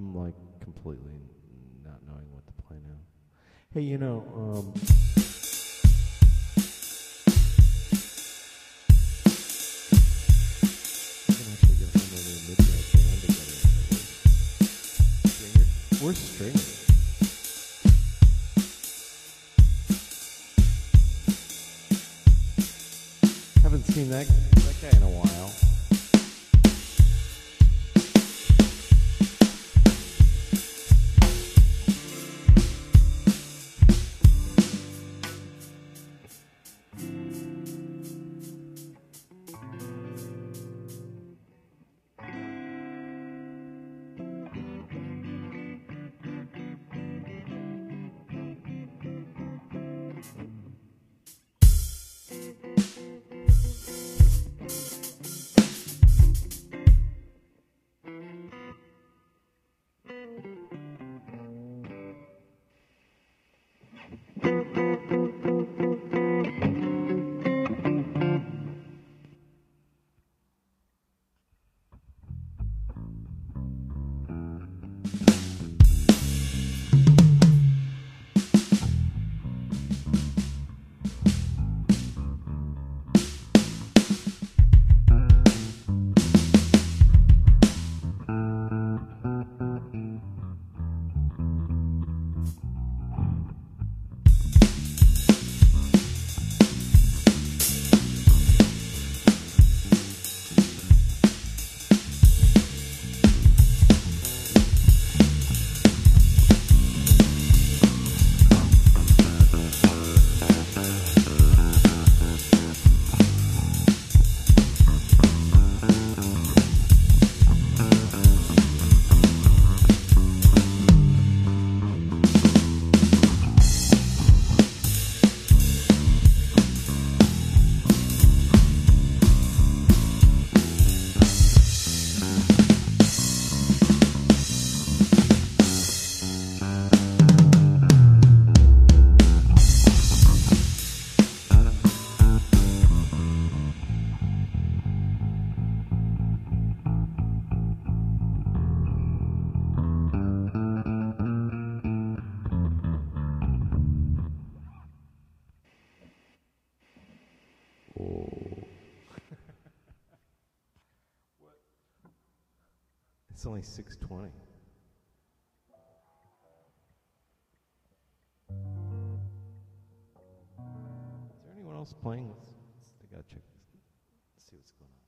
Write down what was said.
I'm like completely not knowing what to play now. Hey, you know, we can actually get some of the midnight band together. We're stringers. Haven't seen that guy in a while. It's only 6:20. Is there anyone else playing? I gotta check this. See what's going on.